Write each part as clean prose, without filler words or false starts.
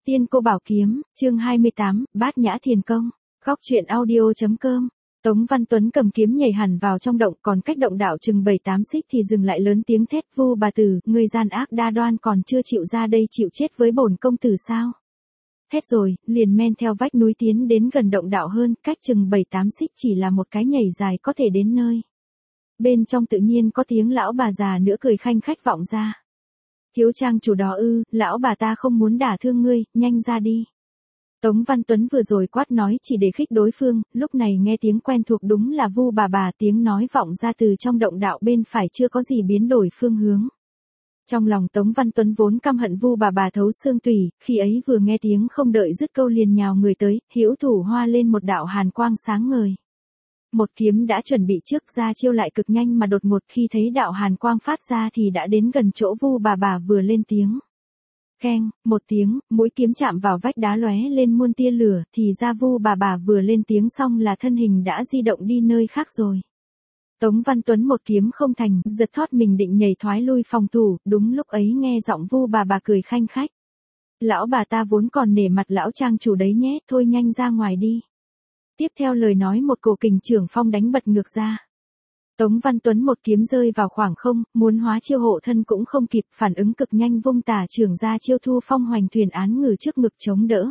Tiên cô bảo kiếm, chương 28, Bát Nhã Thiền Công. Góc truyện audio.com. Tống Văn Tuấn cầm kiếm nhảy hẳn vào trong động, còn cách động đạo chừng 7-8 xích thì dừng lại lớn tiếng thét: Vu bà tử, người gian ác đa đoan còn chưa chịu ra đây chịu chết với bổn công tử sao? Thét rồi, liền men theo vách núi tiến đến gần động đạo hơn, cách chừng 7-8 xích chỉ là một cái nhảy dài có thể đến nơi. Bên trong tự nhiên có tiếng lão bà già nữa cười khanh khách vọng ra. Thiếu trang chủ đó ư, lão bà ta không muốn đả thương ngươi, nhanh ra đi. Tống Văn Tuấn vừa rồi quát nói chỉ để khích đối phương, lúc này nghe tiếng quen thuộc đúng là Vu bà, tiếng nói vọng ra từ trong động đạo bên phải chưa có gì biến đổi phương hướng. Trong lòng Tống Văn Tuấn vốn căm hận Vu bà thấu xương tủy, khi ấy vừa nghe tiếng không đợi dứt câu liền nhào người tới, hữu thủ hoa lên một đạo hàn quang sáng ngời. Một kiếm đã chuẩn bị trước ra chiêu lại cực nhanh mà đột ngột khi thấy đạo hàn quang phát ra thì đã đến gần chỗ Vu bà vừa lên tiếng. Keng, một tiếng, mũi kiếm chạm vào vách đá lóe lên muôn tia lửa, thì ra Vu bà vừa lên tiếng xong là thân hình đã di động đi nơi khác rồi. Tống Văn Tuấn một kiếm không thành, giật thoát mình định nhảy thoái lui phòng thủ, đúng lúc ấy nghe giọng Vu bà cười khanh khách. Lão bà ta vốn còn nể mặt lão trang chủ đấy nhé, thôi nhanh ra ngoài đi. Tiếp theo lời nói một cổ kình trưởng phong đánh bật ngược ra. Tống Văn Tuấn một kiếm rơi vào khoảng không, muốn hóa chiêu hộ thân cũng không kịp, phản ứng cực nhanh vung tả trưởng ra chiêu thu phong hoành thuyền án ngừ trước ngực chống đỡ.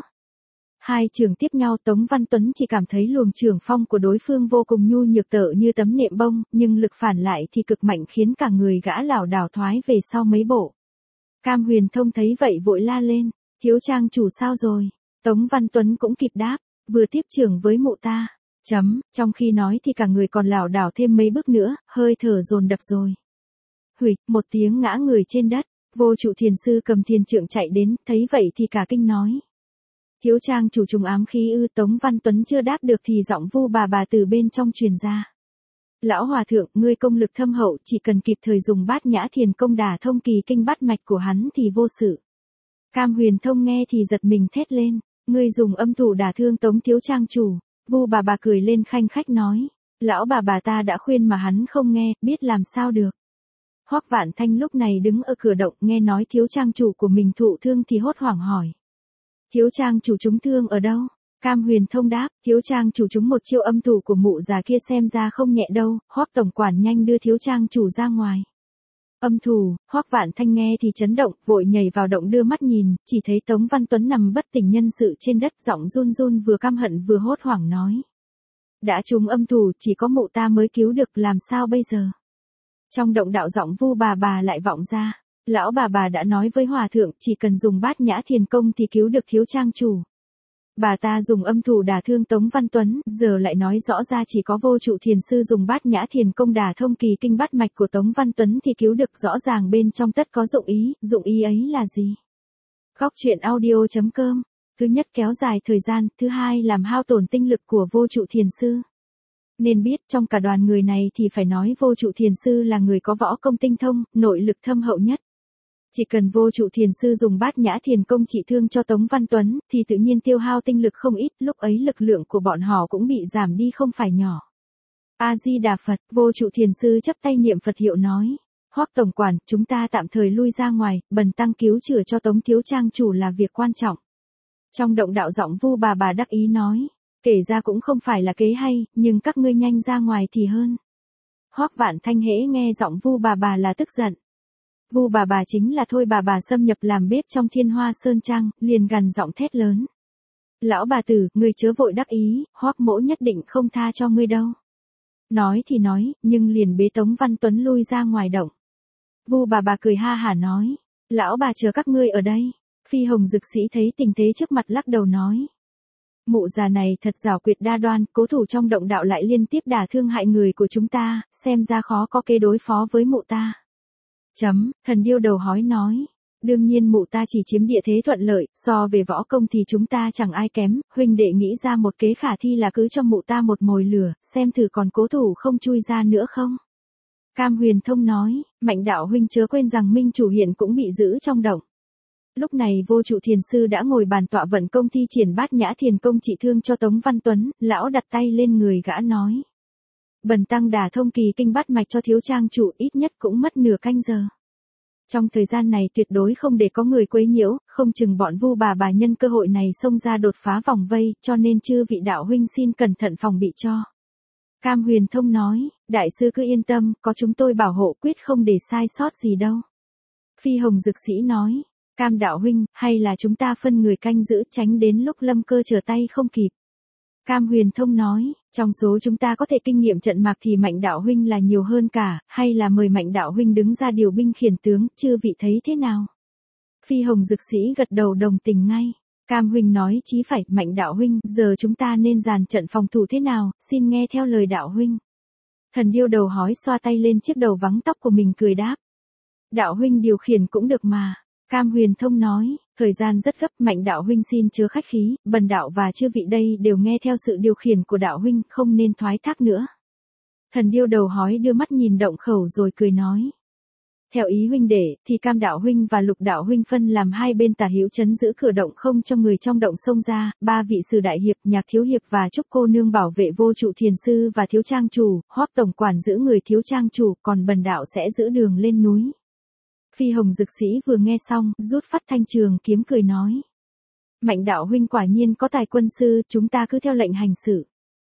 Hai trường tiếp nhau, Tống Văn Tuấn chỉ cảm thấy luồng trưởng phong của đối phương vô cùng nhu nhược tợ như tấm nệm bông, nhưng lực phản lại thì cực mạnh khiến cả người gã lảo đảo thoái về sau mấy bộ. Cam Huyền Thông thấy vậy vội la lên, thiếu trang chủ sao rồi? Tống Văn Tuấn cũng kịp đáp, vừa tiếp trưởng với mụ ta. Trong khi nói thì cả người còn lảo đảo thêm mấy bước nữa, hơi thở dồn đập rồi. Huỵch, một tiếng ngã người trên đất, Vô Trụ Thiền Sư cầm thiền trượng chạy đến, thấy vậy thì cả kinh nói. Thiếu trang chủ trùng ám khí ư? Tống Văn Tuấn chưa đáp được thì giọng Vu bà từ bên trong truyền ra. Lão hòa thượng, ngươi công lực thâm hậu, chỉ cần kịp thời dùng Bát Nhã Thiền Công đả thông kỳ kinh bát mạch của hắn thì vô sự. Cam Huyền Thông nghe thì giật mình thét lên, ngươi dùng âm thủ đả thương Tống thiếu trang chủ. Vu bà cười lên khanh khách nói, lão bà ta đã khuyên mà hắn không nghe, biết làm sao được. Hoắc Vạn Thanh lúc này đứng ở cửa động nghe nói thiếu trang chủ của mình thụ thương thì hốt hoảng hỏi. Thiếu trang chủ trúng thương ở đâu? Cam Huyền Thông đáp, thiếu trang chủ trúng một chiêu âm thủ của mụ già kia xem ra không nhẹ đâu, Hoắc tổng quản nhanh đưa thiếu trang chủ ra ngoài. Âm thủ, Hoắc Vạn Thanh nghe thì chấn động, vội nhảy vào động đưa mắt nhìn, chỉ thấy Tống Văn Tuấn nằm bất tỉnh nhân sự trên đất, giọng run run vừa căm hận vừa hốt hoảng nói. Đã trúng âm thủ, chỉ có mụ ta mới cứu được, làm sao bây giờ? Trong động đạo giọng Vu bà lại vọng ra, lão bà đã nói với hòa thượng, chỉ cần dùng Bát Nhã Thiền Công thì cứu được thiếu trang chủ. Bà ta dùng âm thủ đả thương Tống Văn Tuấn, giờ lại nói rõ ra chỉ có Vô Trụ Thiền Sư dùng Bát Nhã Thiền Công đả thông kỳ kinh bát mạch của Tống Văn Tuấn thì cứu được, rõ ràng bên trong tất có dụng ý ấy là gì? Góc truyện audio.com. Thứ nhất kéo dài thời gian, thứ hai làm hao tổn tinh lực của Vô Trụ Thiền Sư. Nên biết trong cả đoàn người này thì phải nói Vô Trụ Thiền Sư là người có võ công tinh thông, nội lực thâm hậu nhất. Chỉ cần Vô Trụ Thiền Sư dùng Bát Nhã Thiền Công trị thương cho Tống Văn Tuấn, thì tự nhiên tiêu hao tinh lực không ít, lúc ấy lực lượng của bọn họ cũng bị giảm đi không phải nhỏ. A-di-đà Phật, Vô Trụ Thiền Sư chắp tay niệm Phật hiệu nói. Hoắc tổng quản, chúng ta tạm thời lui ra ngoài, bần tăng cứu chữa cho Tống thiếu trang chủ là việc quan trọng. Trong động đạo giọng Vu bà đắc ý nói. Kể ra cũng không phải là kế hay, nhưng các ngươi nhanh ra ngoài thì hơn. Hoắc Vạn Thanh hễ nghe giọng Vu bà là tức giận. Vu bà chính là Thôi bà xâm nhập làm bếp trong Thiên Hoa Sơn Trang, liền gằn giọng thét lớn. Lão bà tử, ngươi chớ vội đắc ý, Hoắc mỗ nhất định không tha cho ngươi đâu. Nói thì nói, nhưng liền bế Tống Văn Tuấn lui ra ngoài động. Vu bà cười ha hả nói. Lão bà chờ các ngươi ở đây. Phi Hồng Dực Sĩ thấy tình thế trước mặt lắc đầu nói. Mụ già này thật giảo quyệt đa đoan, cố thủ trong động đạo lại liên tiếp đả thương hại người của chúng ta, xem ra khó có kế đối phó với mụ ta. Thần điêu đầu hói nói. Đương nhiên mụ ta chỉ chiếm địa thế thuận lợi, so về võ công thì chúng ta chẳng ai kém, huynh đệ nghĩ ra một kế khả thi là cứ cho mụ ta một mồi lửa, xem thử còn cố thủ không chui ra nữa không. Cam Huyền Thông nói, Mạnh đạo huynh chớ quên rằng Minh chủ hiện cũng bị giữ trong động. Lúc này Vô Trụ Thiền Sư đã ngồi bàn tọa vận công thi triển Bát Nhã Thiền Công trị thương cho Tống Văn Tuấn, lão đặt tay lên người gã nói. Bần tăng đả thông kỳ kinh bát mạch cho thiếu trang chủ ít nhất cũng mất nửa canh giờ. Trong thời gian này tuyệt đối không để có người quấy nhiễu, không chừng bọn Vu bà nhân cơ hội này xông ra đột phá vòng vây, cho nên chư vị đạo huynh xin cẩn thận phòng bị cho. Cam Huyền Thông nói, đại sư cứ yên tâm, có chúng tôi bảo hộ quyết không để sai sót gì đâu. Phi Hồng Dực Sĩ nói, Cam đạo huynh, hay là chúng ta phân người canh giữ tránh đến lúc Lâm Cơ trở tay không kịp. Cam Huyền Thông nói, trong số chúng ta có thể kinh nghiệm trận mạc thì Mạnh đạo huynh là nhiều hơn cả, hay là mời Mạnh đạo huynh đứng ra điều binh khiển tướng, chư vị thấy thế nào? Phi Hồng Dực Sĩ gật đầu đồng tình ngay. Cam huynh nói chí phải, Mạnh đạo huynh, giờ chúng ta nên dàn trận phòng thủ thế nào, xin nghe theo lời đạo huynh. Thần điêu đầu hói xoa tay lên chiếc đầu vắng tóc của mình cười đáp. Đạo huynh điều khiển cũng được mà. Cam Huyền Thông nói, thời gian rất gấp, Mạnh đạo huynh xin chớ khách khí, bần đạo và chư vị đây đều nghe theo sự điều khiển của đạo huynh, không nên thoái thác nữa. Thần điêu đầu hói đưa mắt nhìn Động Khẩu rồi cười nói. Theo ý huynh đệ, thì Cam đạo huynh và Lục đạo huynh phân làm hai bên tả hữu trấn giữ cửa động không cho người trong động xông ra, ba vị sử đại hiệp, Nhạc thiếu hiệp và Trúc cô nương bảo vệ Vô Trụ thiền sư và Thiếu trang chủ, Hoắc tổng quản giữ người Thiếu trang chủ, còn bần đạo sẽ giữ đường lên núi. Phi Hồng Dực Sĩ vừa nghe xong, rút phát thanh trường kiếm cười nói. Mạnh đạo huynh quả nhiên có tài quân sư, chúng ta cứ theo lệnh hành sự.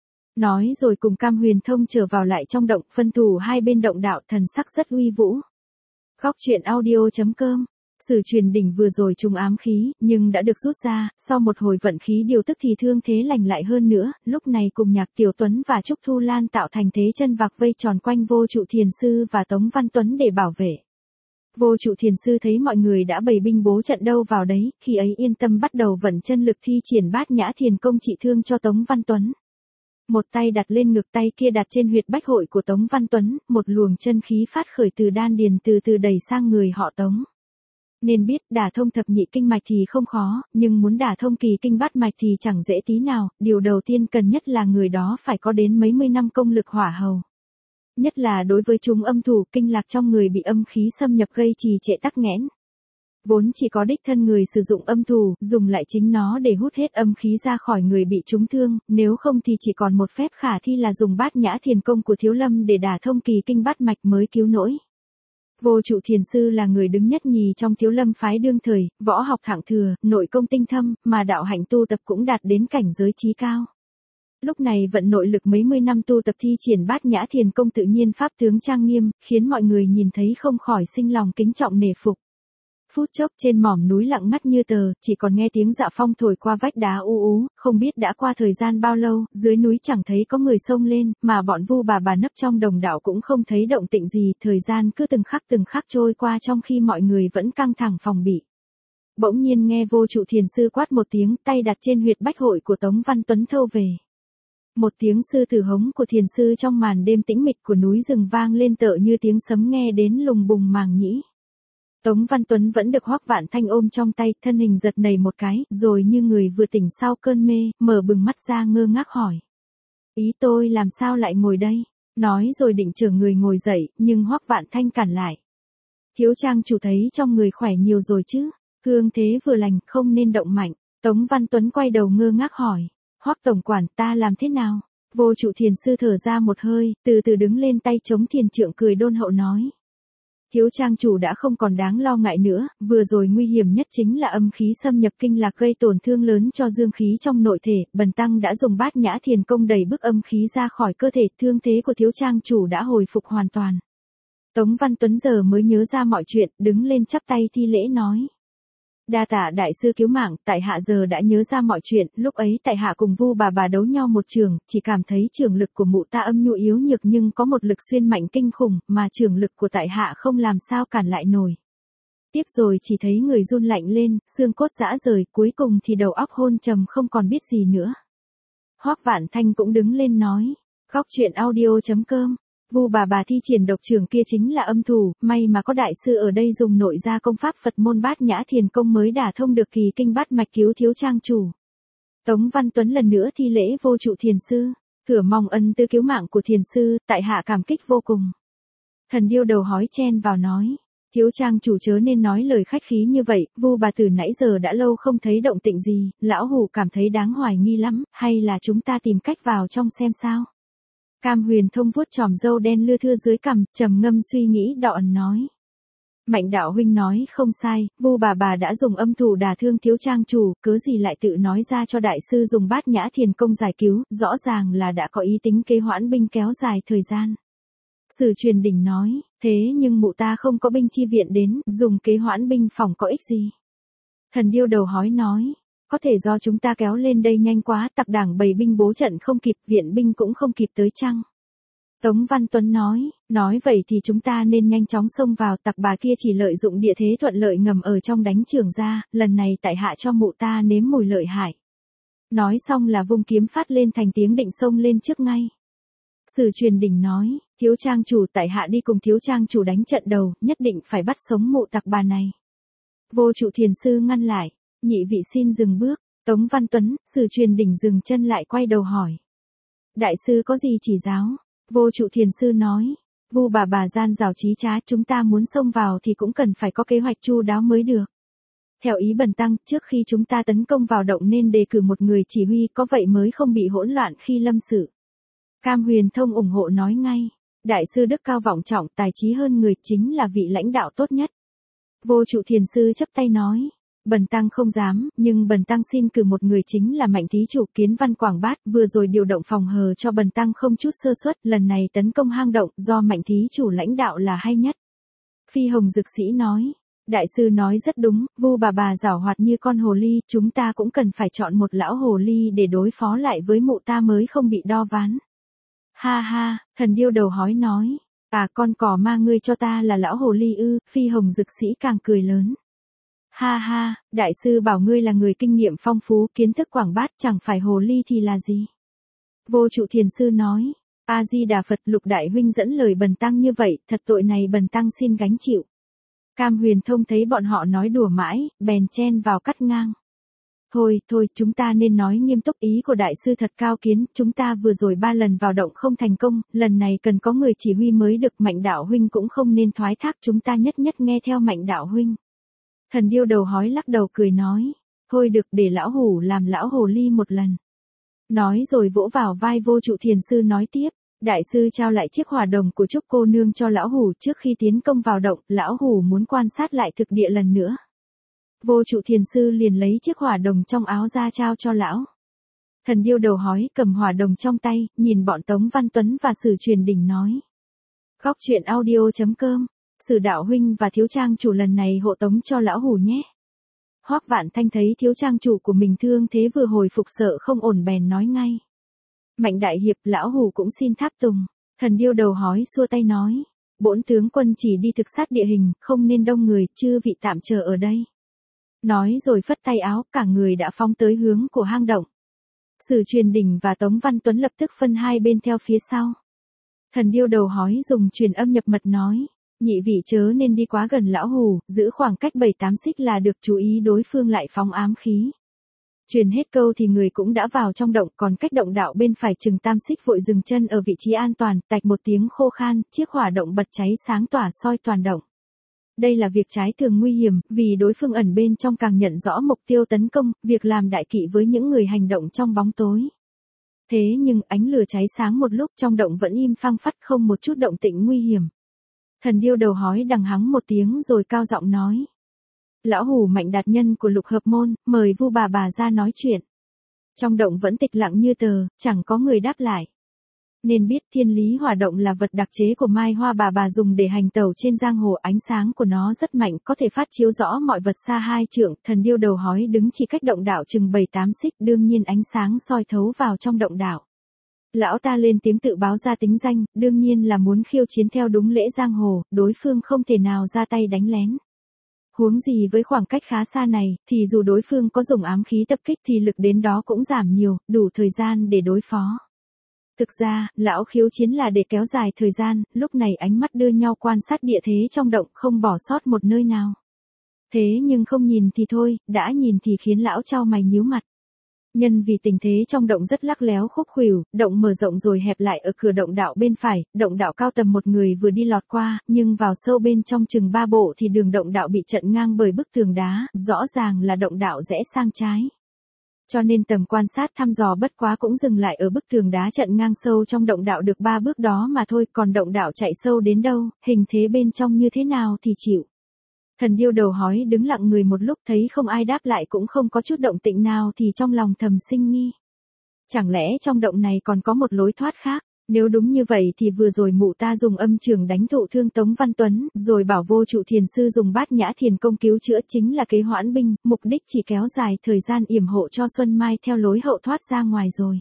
Nói rồi cùng Cam Huyền Thông trở vào lại trong động, phân thủ hai bên động đạo, thần sắc rất uy vũ. Góc truyện audio.com. Sử Truyền Đỉnh vừa rồi trúng ám khí, nhưng đã được rút ra, sau một hồi vận khí điều tức thì thương thế lành lại hơn nữa, lúc này cùng Nhạc Tiểu Tuấn và Trúc Thu Lan tạo thành thế chân vạc vây tròn quanh Vô Trụ thiền sư và Tống Văn Tuấn để bảo vệ. Vô Trụ thiền sư thấy mọi người đã bày binh bố trận đâu vào đấy, khi ấy yên tâm bắt đầu vận chân lực thi triển Bát Nhã Thiền Công trị thương cho Tống Văn Tuấn. Một tay đặt lên ngực, tay kia đặt trên huyệt bách hội của Tống Văn Tuấn, một luồng chân khí phát khởi từ đan điền từ từ đẩy sang người họ Tống. Nên biết đả thông thập nhị kinh mạch thì không khó, nhưng muốn đả thông kỳ kinh bát mạch thì chẳng dễ tí nào, điều đầu tiên cần nhất là người đó phải có đến mấy mươi năm công lực hỏa hầu. Nhất là đối với chúng âm thủ, kinh lạc trong người bị âm khí xâm nhập gây trì trệ tắc nghẽn. Vốn chỉ có đích thân người sử dụng âm thủ, dùng lại chính nó để hút hết âm khí ra khỏi người bị trúng thương, nếu không thì chỉ còn một phép khả thi là dùng Bát Nhã Thiền Công của Thiếu Lâm để đả thông kỳ kinh bát mạch mới cứu nổi. Vô Trụ thiền sư là người đứng nhất nhì trong Thiếu Lâm phái đương thời, võ học thượng thừa, nội công tinh thâm, mà đạo hạnh tu tập cũng đạt đến cảnh giới trí cao. Lúc này vận nội lực mấy mươi năm tu tập thi triển Bát Nhã Thiền Công tự nhiên pháp tướng trang nghiêm, khiến mọi người nhìn thấy không khỏi sinh lòng kính trọng nể phục. Phút chốc trên mỏm núi lặng ngắt như tờ, chỉ còn nghe tiếng dạ phong thổi qua vách đá u ú, không biết đã qua thời gian bao lâu, dưới núi chẳng thấy có người xông lên, mà bọn Vu bà nấp trong đồng đạo cũng không thấy động tĩnh gì, thời gian cứ từng khắc trôi qua trong khi mọi người vẫn căng thẳng phòng bị. Bỗng nhiên nghe Vô Trụ thiền sư quát một tiếng, tay đặt trên huyệt bách hội của Tống Văn Tuấn thâu về. Một tiếng sư tử hống của thiền sư trong màn đêm tĩnh mịch của núi rừng vang lên tựa như tiếng sấm nghe đến lùng bùng màng nhĩ. Tống Văn Tuấn vẫn được Hoắc Vạn Thanh ôm trong tay, thân hình giật nảy một cái, rồi như người vừa tỉnh sau cơn mê, mở bừng mắt ra ngơ ngác hỏi. Ý tôi làm sao lại ngồi đây? Nói rồi định chở người ngồi dậy, nhưng Hoắc Vạn Thanh cản lại. Thiếu trang chủ thấy trong người khỏe nhiều rồi chứ, thương thế vừa lành, không nên động mạnh. Tống Văn Tuấn quay đầu ngơ ngác hỏi. Hoắc tổng quản, ta làm thế nào? Vô Trụ thiền sư thở ra một hơi, từ từ đứng lên, tay chống thiền trượng cười đôn hậu nói. Thiếu trang chủ đã không còn đáng lo ngại nữa, vừa rồi nguy hiểm nhất chính là âm khí xâm nhập kinh lạc gây tổn thương lớn cho dương khí trong nội thể, bần tăng đã dùng Bát Nhã Thiền Công đẩy bức âm khí ra khỏi cơ thể, thương thế của thiếu trang chủ đã hồi phục hoàn toàn. Tống Văn Tuấn giờ mới nhớ ra mọi chuyện, đứng lên chắp tay thi lễ nói. Đa tạ đại sư cứu mạng, tại hạ giờ đã nhớ ra mọi chuyện, lúc ấy tại hạ cùng Vu bà đấu nhau một trường, chỉ cảm thấy trường lực của mụ ta âm nhu yếu nhược nhưng có một lực xuyên mạnh kinh khủng, mà trường lực của tại hạ không làm sao cản lại nổi. Tiếp rồi chỉ thấy người run lạnh lên, xương cốt rã rời, cuối cùng thì đầu óc hôn trầm không còn biết gì nữa. Hoắc Vạn Thanh cũng đứng lên nói, góc truyện audio.com. Vu bà thi triển độc trường kia chính là âm thủ, may mà có đại sư ở đây dùng nội gia công pháp Phật môn Bát Nhã Thiền Công mới đả thông được kỳ kinh bát mạch cứu thiếu trang chủ. Tống Văn Tuấn lần nữa thi lễ Vô Trụ thiền sư, cửa mong ân tư cứu mạng của thiền sư, tại hạ cảm kích vô cùng. Thần điêu đầu hói chen vào nói, thiếu trang chủ chớ nên nói lời khách khí như vậy, Vu bà từ nãy giờ đã lâu không thấy động tĩnh gì, lão hủ cảm thấy đáng hoài nghi lắm, hay là chúng ta tìm cách vào trong xem sao? Cam Huyền Thông vuốt chòm râu đen lưa thưa dưới cằm, trầm ngâm suy nghĩ đọ ẩn nói. Mạnh đạo huynh nói không sai, Vu bà đã dùng âm thủ đả thương thiếu trang chủ, cớ gì lại tự nói ra cho đại sư dùng Bát Nhã Thiền Công giải cứu, rõ ràng là đã có ý tính kế hoãn binh kéo dài thời gian. Sử Truyền Đỉnh nói, thế nhưng mụ ta không có binh chi viện đến, dùng kế hoãn binh phòng có ích gì. Thần Điêu Đầu Hói nói, có thể do chúng ta kéo lên đây nhanh quá, tặc đảng bày binh bố trận không kịp, viện binh cũng không kịp tới chăng? Tống Văn Tuấn nói vậy thì chúng ta nên nhanh chóng xông vào, tặc bà kia chỉ lợi dụng địa thế thuận lợi ngầm ở trong đánh Trường ra, lần này tại hạ cho mụ ta nếm mùi lợi hại. Nói xong là vung kiếm phát lên thành tiếng định xông lên trước ngay. Sử Truyền Đỉnh nói, thiếu trang chủ tại hạ đi cùng thiếu trang chủ đánh trận đầu, nhất định phải bắt sống mụ tặc bà này. Vô Trụ Thiền Sư ngăn lại, nhị vị xin dừng bước. Tống Văn Tuấn, Sử Truyền Đỉnh dừng chân lại quay đầu hỏi. Đại sư có gì chỉ giáo? Vô Trụ Thiền Sư nói, Vu bà gian rào trí trá, chúng ta muốn xông vào thì cũng cần phải có kế hoạch chu đáo mới được. Theo ý bần tăng, trước khi chúng ta tấn công vào động nên đề cử một người chỉ huy, có vậy mới không bị hỗn loạn khi lâm sự. Cam Huyền Thông ủng hộ nói ngay, đại sư đức cao vọng trọng, tài trí hơn người, chính là vị lãnh đạo tốt nhất. Vô Trụ Thiền Sư chắp tay nói, bần tăng không dám, nhưng bần tăng xin cử một người, chính là Mạnh thí chủ Kiến Văn Quảng Bát, vừa rồi điều động phòng hờ cho bần tăng không chút sơ suất, lần này tấn công hang động, do Mạnh thí chủ lãnh đạo là hay nhất. Phi Hồng Dực Sĩ nói, đại sư nói rất đúng, Vu bà giảo hoạt như con hồ ly, chúng ta cũng cần phải chọn một lão hồ ly để đối phó lại với mụ ta mới không bị đo ván. Ha ha, Thần Điêu Đầu Hói nói, con cò ma ngươi cho ta là lão hồ ly ư? Phi Hồng Dực Sĩ càng cười lớn. Ha ha, đại sư bảo ngươi là người kinh nghiệm phong phú, kiến thức quảng bát, chẳng phải hồ ly thì là gì? Vô Trụ Thiền Sư nói, A Di Đà Phật, Lục đại huynh dẫn lời bần tăng như vậy, thật tội này bần tăng xin gánh chịu. Cam Huyền Thông thấy bọn họ nói đùa mãi, bèn chen vào cắt ngang. Thôi, chúng ta nên nói nghiêm túc, ý của đại sư thật cao kiến, chúng ta vừa rồi 3 lần vào động không thành công, lần này cần có người chỉ huy mới được, Mạnh đạo huynh cũng không nên thoái thác, chúng ta nhất nghe theo Mạnh đạo huynh. Thần Điêu Đầu Hói lắc đầu cười nói, thôi được, để lão hủ làm lão hồ ly một lần. Nói rồi vỗ vào vai Vô Trụ Thiền Sư nói tiếp, đại sư trao lại chiếc hỏa đồng của Trúc cô nương cho lão hủ trước khi tiến công vào động, lão hủ muốn quan sát lại thực địa lần nữa. Vô Trụ Thiền Sư liền lấy chiếc hỏa đồng trong áo ra trao cho lão. Thần Điêu Đầu Hói cầm hỏa đồng trong tay, nhìn bọn Tống Văn Tuấn và Sử Truyền Đỉnh nói. Góc truyện audio.com, Sử đạo huynh và thiếu trang chủ lần này hộ tống cho lão hủ nhé. Hoắc Vạn Thanh thấy thiếu trang chủ của mình thương thế vừa hồi phục sợ không ổn bèn nói ngay. Mạnh đại hiệp, lão hủ cũng xin tháp tùng. Thần Điêu Đầu Hói xua tay nói, bổn tướng quân chỉ đi thực sát địa hình, không nên đông người, chư vị tạm chờ ở đây. Nói rồi phất tay áo, cả người đã phóng tới hướng của hang động. Sử Truyền Đỉnh và Tống Văn Tuấn lập tức phân hai bên theo phía sau. Thần Điêu Đầu Hói dùng truyền âm nhập mật nói, nhị vị chớ nên đi quá gần lão hủ, giữ khoảng cách 7-8 xích là được, chú ý đối phương lại phóng ám khí. Truyền hết câu thì người cũng đã vào trong động, còn cách động đạo bên phải chừng 8 xích vội dừng chân ở vị trí an toàn, tạch một tiếng khô khan, chiếc hỏa động bật cháy sáng tỏa soi toàn động. Đây là việc trái thường nguy hiểm, vì đối phương ẩn bên trong càng nhận rõ mục tiêu tấn công, việc làm đại kỵ với những người hành động trong bóng tối. Thế nhưng ánh lửa cháy sáng một lúc, trong động vẫn im phăng phắt, không một chút động tĩnh nguy hiểm. Thần Điêu Đầu Hói đằng hắng một tiếng rồi cao giọng nói. Lão hủ Mạnh đạt nhân của Lục Hợp Môn, mời Vu bà ra nói chuyện. Trong động vẫn tịch lặng như tờ, chẳng có người đáp lại. Nên biết Thiên Lý Hỏa Động là vật đặc chế của Mai Hoa bà dùng để hành tẩu trên giang hồ, ánh sáng của nó rất mạnh, có thể phát chiếu rõ mọi vật xa 2 trượng. Thần Điêu Đầu Hói đứng chỉ cách động đạo chừng 7-8 xích, đương nhiên ánh sáng soi thấu vào trong động đạo. Lão ta lên tiếng tự báo ra tính danh, đương nhiên là muốn khiêu chiến theo đúng lễ giang hồ, đối phương không thể nào ra tay đánh lén. Huống gì với khoảng cách khá xa này, thì dù đối phương có dùng ám khí tập kích thì lực đến đó cũng giảm nhiều, đủ thời gian để đối phó. Thực ra, lão khiêu chiến là để kéo dài thời gian, lúc này ánh mắt đưa nhau quan sát địa thế trong động, không bỏ sót một nơi nào. Thế nhưng không nhìn thì thôi, đã nhìn thì khiến lão chau mày nhíu mặt. Nhân vì tình thế trong động rất lắc léo khúc khuỷu, động mở rộng rồi hẹp lại ở cửa động đạo bên phải, động đạo cao tầm một người vừa đi lọt qua, nhưng vào sâu bên trong chừng 3 bộ thì đường động đạo bị chặn ngang bởi bức tường đá, rõ ràng là động đạo rẽ sang trái. Cho nên tầm quan sát thăm dò bất quá cũng dừng lại ở bức tường đá chặn ngang sâu trong động đạo được 3 bước đó mà thôi, còn động đạo chạy sâu đến đâu, hình thế bên trong như thế nào thì chịu. Thần điêu đầu hói đứng lặng người một lúc thấy không ai đáp lại cũng không có chút động tĩnh nào thì trong lòng thầm sinh nghi. Chẳng lẽ trong động này còn có một lối thoát khác? Nếu đúng như vậy thì vừa rồi mụ ta dùng âm trường đánh thụ thương Tống Văn Tuấn, rồi bảo Vô Trụ Thiền Sư dùng Bát Nhã Thiền Công cứu chữa chính là kế hoãn binh, mục đích chỉ kéo dài thời gian yểm hộ cho Xuân Mai theo lối hậu thoát ra ngoài rồi.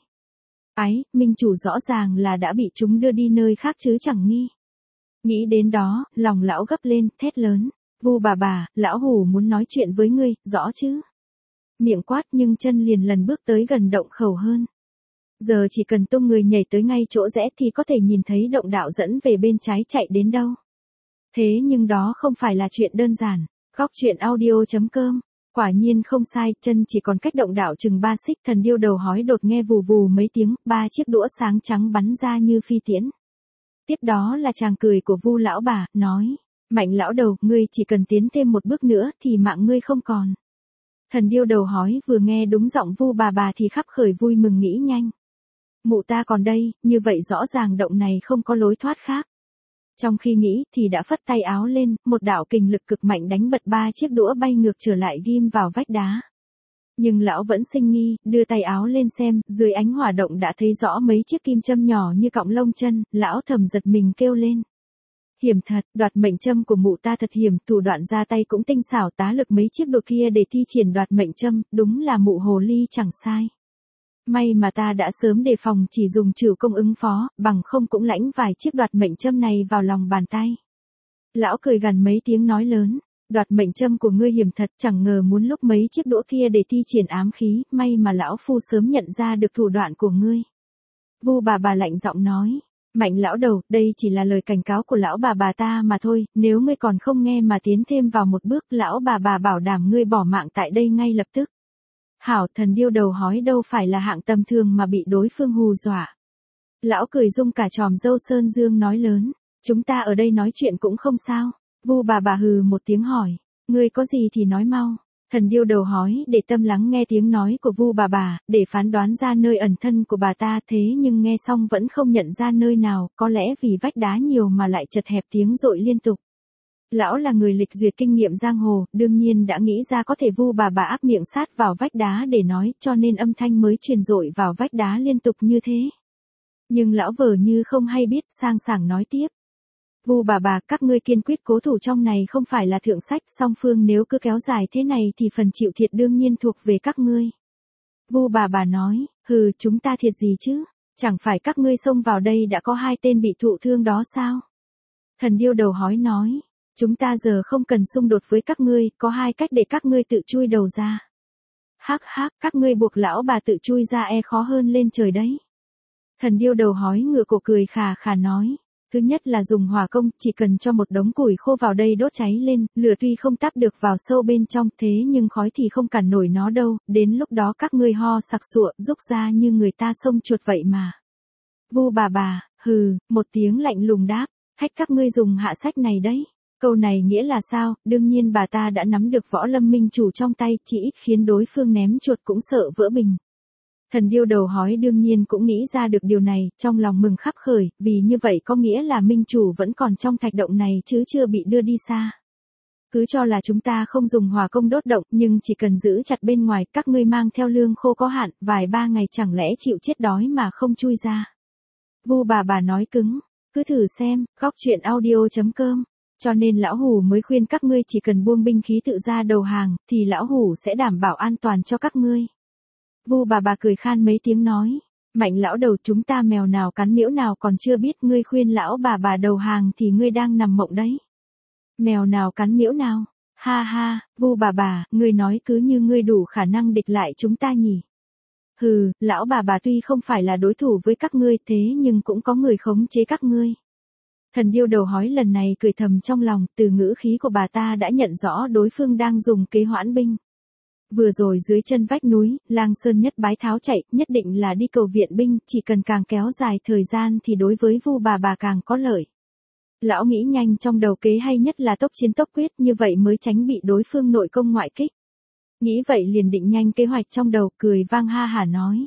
Ái, minh chủ rõ ràng là đã bị chúng đưa đi nơi khác chứ chẳng nghi. Nghĩ đến đó, lòng lão gấp lên, thét lớn. Vu bà, lão hủ muốn nói chuyện với ngươi, rõ chứ? Miệng quát nhưng chân liền lần bước tới gần động khẩu hơn. Giờ chỉ cần tung người nhảy tới ngay chỗ rẽ thì có thể nhìn thấy động đạo dẫn về bên trái chạy đến đâu. Thế nhưng đó không phải là chuyện đơn giản. Góc truyện audio.com. Quả nhiên không sai, chân chỉ còn cách động đạo chừng 3 xích. Thần điêu đầu hói đột nghe vù vù mấy tiếng, 3 chiếc đũa sáng trắng bắn ra như phi tiễn. Tiếp đó là tràng cười của Vu lão bà, nói. Mạnh lão đầu, ngươi chỉ cần tiến thêm một bước nữa thì mạng ngươi không còn. Thần điêu đầu hói vừa nghe đúng giọng Vu bà thì khắp khởi vui mừng nghĩ nhanh. Mụ ta còn đây, như vậy rõ ràng động này không có lối thoát khác. Trong khi nghĩ thì đã phất tay áo lên, một đạo kình lực cực mạnh đánh bật 3 chiếc đũa bay ngược trở lại ghim vào vách đá. Nhưng lão vẫn sinh nghi, đưa tay áo lên xem, dưới ánh hỏa động đã thấy rõ mấy chiếc kim châm nhỏ như cọng lông chân, lão thầm giật mình kêu lên. Hiểm thật, đoạt mệnh châm của mụ ta thật hiểm, thủ đoạn ra tay cũng tinh xảo, tá lực mấy chiếc đồ kia để thi triển đoạt mệnh châm, đúng là mụ hồ ly chẳng sai. May mà ta đã sớm đề phòng chỉ dùng trừ công ứng phó, bằng không cũng lãnh vài chiếc đoạt mệnh châm này vào lòng bàn tay. Lão cười gằn mấy tiếng nói lớn, đoạt mệnh châm của ngươi hiểm thật, chẳng ngờ muốn lúc mấy chiếc đũa kia để thi triển ám khí, may mà lão phu sớm nhận ra được thủ đoạn của ngươi. Vu bà lạnh giọng nói. Mạnh lão đầu, đây chỉ là lời cảnh cáo của lão bà ta mà thôi, nếu ngươi còn không nghe mà tiến thêm vào một bước, lão bà bảo đảm ngươi bỏ mạng tại đây ngay lập tức. Hảo, thần điêu đầu hói đâu phải là hạng tầm thường mà bị đối phương hù dọa. Lão cười rung cả tròm râu sơn dương nói lớn, chúng ta ở đây nói chuyện cũng không sao. Vu bà hừ một tiếng hỏi, ngươi có gì thì nói mau. Thần điêu đầu hói để tâm lắng nghe tiếng nói của Vu bà, để phán đoán ra nơi ẩn thân của bà ta, thế nhưng nghe xong vẫn không nhận ra nơi nào, có lẽ vì vách đá nhiều mà lại chật hẹp tiếng dội liên tục. Lão là người lịch duyệt kinh nghiệm giang hồ, đương nhiên đã nghĩ ra có thể Vu bà áp miệng sát vào vách đá để nói, cho nên âm thanh mới truyền dội vào vách đá liên tục như thế. Nhưng lão vờ như không hay biết, sang sảng nói tiếp. Vu bà, các ngươi kiên quyết cố thủ trong này không phải là thượng sách, song phương nếu cứ kéo dài thế này thì phần chịu thiệt đương nhiên thuộc về các ngươi. Vu bà nói, hừ, chúng ta thiệt gì chứ, chẳng phải các ngươi xông vào đây đã có 2 tên bị thụ thương đó sao? Thần điêu đầu hói nói, chúng ta giờ không cần xung đột với các ngươi, có 2 cách để các ngươi tự chui đầu ra. Hắc, các ngươi buộc lão bà tự chui ra khó hơn lên trời đấy. Thần điêu đầu hói ngửa cổ cười khà nói. Thứ nhất là dùng hỏa công, chỉ cần cho một đống củi khô vào đây đốt cháy lên, lửa tuy không táp được vào sâu bên trong, thế nhưng khói thì không cản nổi nó đâu, đến lúc đó các ngươi ho sặc sụa, rúc ra như người ta xông chuột vậy mà. Vu bà, hừ, một tiếng lạnh lùng đáp, hách các ngươi dùng hạ sách này đấy. Câu này nghĩa là sao? Đương nhiên bà ta đã nắm được võ lâm minh chủ trong tay, chỉ ít khiến đối phương ném chuột cũng sợ vỡ bình. Thần điêu đầu hói đương nhiên cũng nghĩ ra được điều này, trong lòng mừng khắp khởi, vì như vậy có nghĩa là minh chủ vẫn còn trong thạch động này chứ chưa bị đưa đi xa. Cứ cho là chúng ta không dùng hỏa công đốt động, nhưng chỉ cần giữ chặt bên ngoài, các ngươi mang theo lương khô có hạn, vài 3 ngày chẳng lẽ chịu chết đói mà không chui ra. Vu bà nói cứng, cứ thử xem, góc truyện audio.com. Cho nên lão hủ mới khuyên các ngươi chỉ cần buông binh khí tự ra đầu hàng, thì lão hủ sẽ đảm bảo an toàn cho các ngươi. Vu bà cười khan mấy tiếng nói, Mạnh lão đầu, chúng ta mèo nào cắn miễu nào còn chưa biết, ngươi khuyên lão bà đầu hàng thì ngươi đang nằm mộng đấy. Mèo nào cắn miễu nào? Ha, Vu bà, ngươi nói cứ như ngươi đủ khả năng địch lại chúng ta nhỉ? Hừ, lão bà tuy không phải là đối thủ với các ngươi, thế nhưng cũng có người khống chế các ngươi. Thần điêu đầu hói lần này cười thầm trong lòng, từ ngữ khí của bà ta đã nhận rõ đối phương đang dùng kế hoãn binh. Vừa rồi dưới chân vách núi, Lang Sơn Nhất Bái tháo chạy, nhất định là đi cầu viện binh, chỉ cần càng kéo dài thời gian thì đối với Vu bà càng có lợi. Lão nghĩ nhanh trong đầu kế hay nhất là tốc chiến tốc quyết, như vậy mới tránh bị đối phương nội công ngoại kích. Nghĩ vậy liền định nhanh kế hoạch trong đầu, cười vang ha hả nói.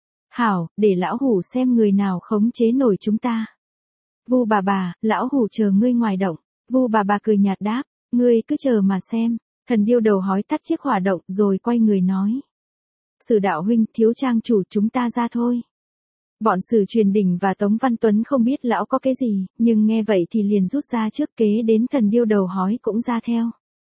Hảo, để lão hủ xem người nào khống chế nổi chúng ta. Vu bà, lão hủ chờ ngươi ngoài động. Vu bà cười nhạt đáp, Ngươi cứ chờ mà xem. Thần điêu đầu hói tắt chiếc hỏa động rồi quay người nói. Sử đạo huynh, thiếu trang chủ, chúng ta ra thôi. Bọn Sử Truyền Đình và Tống Văn Tuấn không biết lão có cái gì, nhưng nghe vậy thì liền rút ra trước, kế đến thần điêu đầu hói cũng ra theo.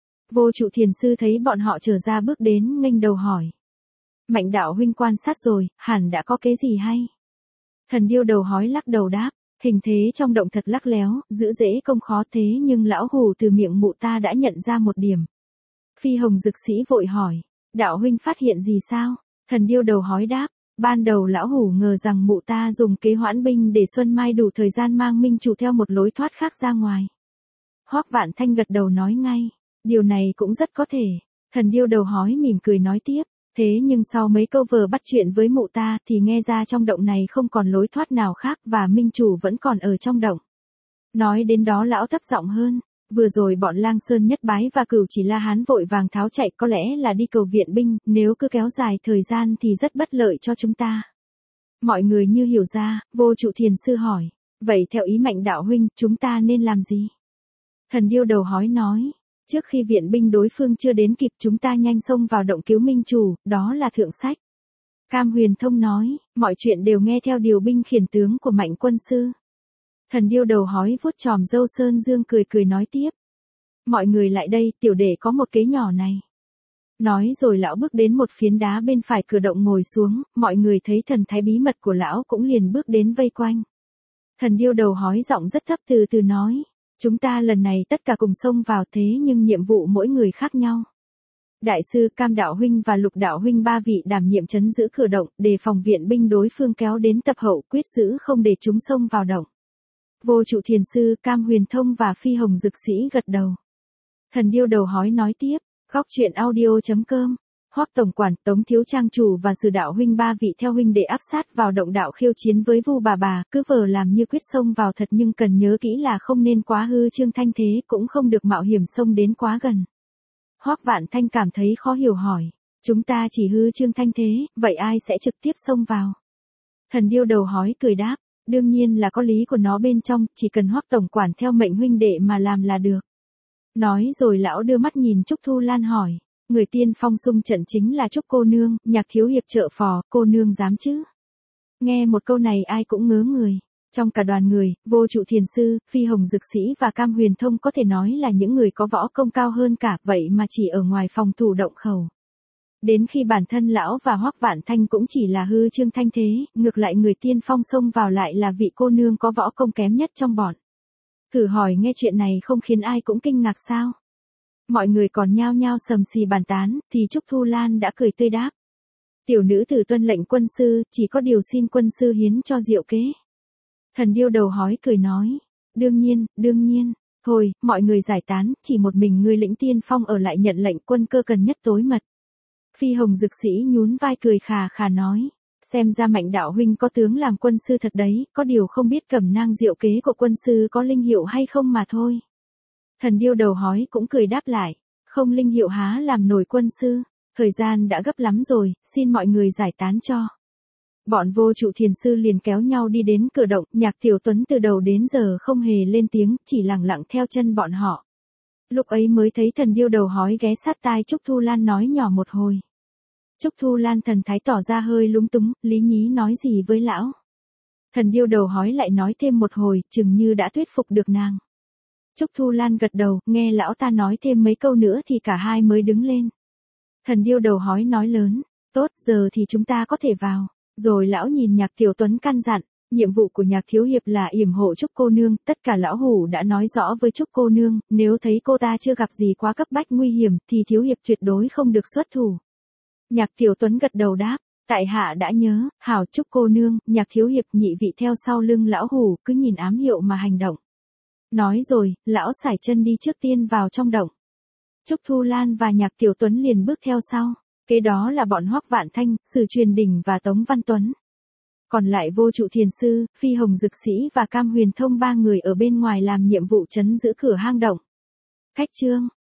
Vô Trụ Thiền Sư thấy bọn họ trở ra bước đến, nghênh đầu hỏi. Mạnh đạo huynh quan sát rồi, hẳn đã có cái gì hay? Thần điêu đầu hói lắc đầu đáp, hình thế trong động thật lắc léo, giữ dễ công khó, thế nhưng lão hù từ miệng mụ ta đã nhận ra một điểm. Phi Hồng Dực Sĩ vội hỏi, đạo huynh phát hiện gì sao? Thần điêu đầu hói đáp, ban đầu lão hủ ngờ rằng mụ ta dùng kế hoãn binh để Xuân Mai đủ thời gian mang Minh Chủ theo một lối thoát khác ra ngoài. Hoắc Vạn Thanh gật đầu nói ngay, điều này cũng rất có thể. Thần điêu đầu hói mỉm cười nói tiếp, thế nhưng sau mấy câu vừa bắt chuyện với mụ ta thì nghe ra trong động này không còn lối thoát nào khác và Minh Chủ vẫn còn ở trong động. Nói đến đó lão thấp giọng hơn, vừa rồi bọn Lang Sơn Nhất Bái và Cửu Chỉ La Hán vội vàng tháo chạy, có lẽ là đi cầu viện binh, nếu cứ kéo dài thời gian thì rất bất lợi cho chúng ta. Mọi người như hiểu ra, Vô Trụ Thiền Sư hỏi, vậy theo ý Mạnh đạo huynh, chúng ta nên làm gì? Thần điêu đầu hói nói, trước khi viện binh đối phương chưa đến kịp chúng ta nhanh xông vào động cứu Minh Chủ, đó là thượng sách. Cam Huyền Thông nói, mọi chuyện đều nghe theo điều binh khiển tướng của Mạnh quân sư. Thần điêu đầu hói vuốt chòm râu sơn dương cười cười nói tiếp. Mọi người lại đây, tiểu đệ có một kế nhỏ này. Nói rồi lão bước đến một phiến đá bên phải cửa động ngồi xuống, mọi người thấy thần thái bí mật của lão cũng liền bước đến vây quanh. Thần điêu đầu hói giọng rất thấp từ từ nói, chúng ta lần này tất cả cùng xông vào, thế nhưng nhiệm vụ mỗi người khác nhau. Đại sư Cam đạo huynh và Lục đạo huynh ba vị đảm nhiệm trấn giữ cửa động, đề phòng viện binh đối phương kéo đến tập hậu, quyết giữ không để chúng xông vào động. Vô Trụ Thiền Sư, Cam Huyền Thông và Phi Hồng Dực Sĩ gật đầu. Thần điêu đầu hói nói tiếp, góc truyện audio.com. Hoắc tổng quản, Tống thiếu trang chủ và Sử đạo huynh ba vị theo huynh để áp sát vào động đạo khiêu chiến với Vu bà, cứ vờ làm như quyết xông vào thật, nhưng cần nhớ kỹ là không nên quá hư trương thanh thế, cũng không được mạo hiểm xông đến quá gần. Hoắc Vạn Thanh cảm thấy khó hiểu hỏi, chúng ta chỉ hư trương thanh thế, vậy ai sẽ trực tiếp xông vào? Thần điêu đầu hói cười đáp, đương nhiên là có lý của nó bên trong, chỉ cần Hoắc tổng quản theo mệnh huynh đệ mà làm là được. Nói rồi lão đưa mắt nhìn Trúc Thu Lan hỏi, người tiên phong xung trận chính là Trúc cô nương, Nhạc thiếu hiệp trợ phò, cô nương dám chứ? Nghe một câu này ai cũng ngớ người. Trong cả đoàn người, Vô Trụ Thiền Sư, Phi Hồng Dực Sĩ và Cam Huyền Thông có thể nói là những người có võ công cao hơn cả, vậy mà chỉ ở ngoài phòng thủ động khẩu. Đến khi bản thân lão và Hoắc Vạn Thanh cũng chỉ là hư trương thanh thế, ngược lại người tiên phong xông vào lại là vị cô nương có võ công kém nhất trong bọn. Thử hỏi nghe chuyện này không khiến ai cũng kinh ngạc sao? Mọi người còn nhao nhao sầm xì bàn tán, thì Trúc Thu Lan đã cười tươi đáp. Tiểu nữ tử tuân lệnh quân sư, chỉ có điều xin quân sư hiến cho diệu kế. Thần điêu đầu hói cười nói, đương nhiên, thôi, mọi người giải tán, chỉ một mình ngươi lĩnh tiên phong ở lại nhận lệnh, quân cơ cần nhất tối mật. Phi Hồng Dực Sĩ nhún vai cười khà khà nói, xem ra Mạnh đạo huynh có tướng làm quân sư thật đấy, có điều không biết cẩm nang diệu kế của quân sư có linh hiệu hay không mà thôi. Thần điêu đầu hói cũng cười đáp lại, không linh hiệu há làm nổi quân sư, thời gian đã gấp lắm rồi, xin mọi người giải tán cho. Bọn Vô Trụ Thiền Sư liền kéo nhau đi đến cửa động, Nhạc Tiểu Tuấn từ đầu đến giờ không hề lên tiếng, chỉ lặng lặng theo chân bọn họ. Lúc ấy mới thấy thần điêu đầu hói ghé sát tai Trúc Thu Lan nói nhỏ một hồi. Trúc Thu Lan thần thái tỏ ra hơi lúng túng, lý nhí nói gì với lão. Thần điêu đầu hói lại nói thêm một hồi, chừng như đã thuyết phục được nàng. Trúc Thu Lan gật đầu, nghe lão ta nói thêm mấy câu nữa thì cả hai mới đứng lên. Thần điêu đầu hói nói lớn, tốt, giờ thì chúng ta có thể vào. Rồi lão nhìn Nhạc Tiểu Tuấn căn dặn, nhiệm vụ của Nhạc thiếu hiệp là yểm hộ Trúc cô nương, tất cả lão hủ đã nói rõ với Trúc cô nương, nếu thấy cô ta chưa gặp gì quá cấp bách nguy hiểm thì thiếu hiệp tuyệt đối không được xuất thủ. Nhạc Tiểu Tuấn gật đầu đáp, tại hạ đã nhớ, hảo Trúc cô nương, Nhạc thiếu hiệp nhị vị theo sau lưng lão hủ, cứ nhìn ám hiệu mà hành động. Nói rồi, lão sải chân đi trước tiên vào trong động. Trúc Thu Lan và Nhạc Tiểu Tuấn liền bước theo sau. Kế đó là bọn Hoắc Vạn Thanh, Sử Truyền Đình và Tống Văn Tuấn. Còn lại Vô Trụ Thiền Sư, Phi Hồng Dực Sĩ và Cam Huyền Thông ba người ở bên ngoài làm nhiệm vụ trấn giữ cửa hang động. Khách trương.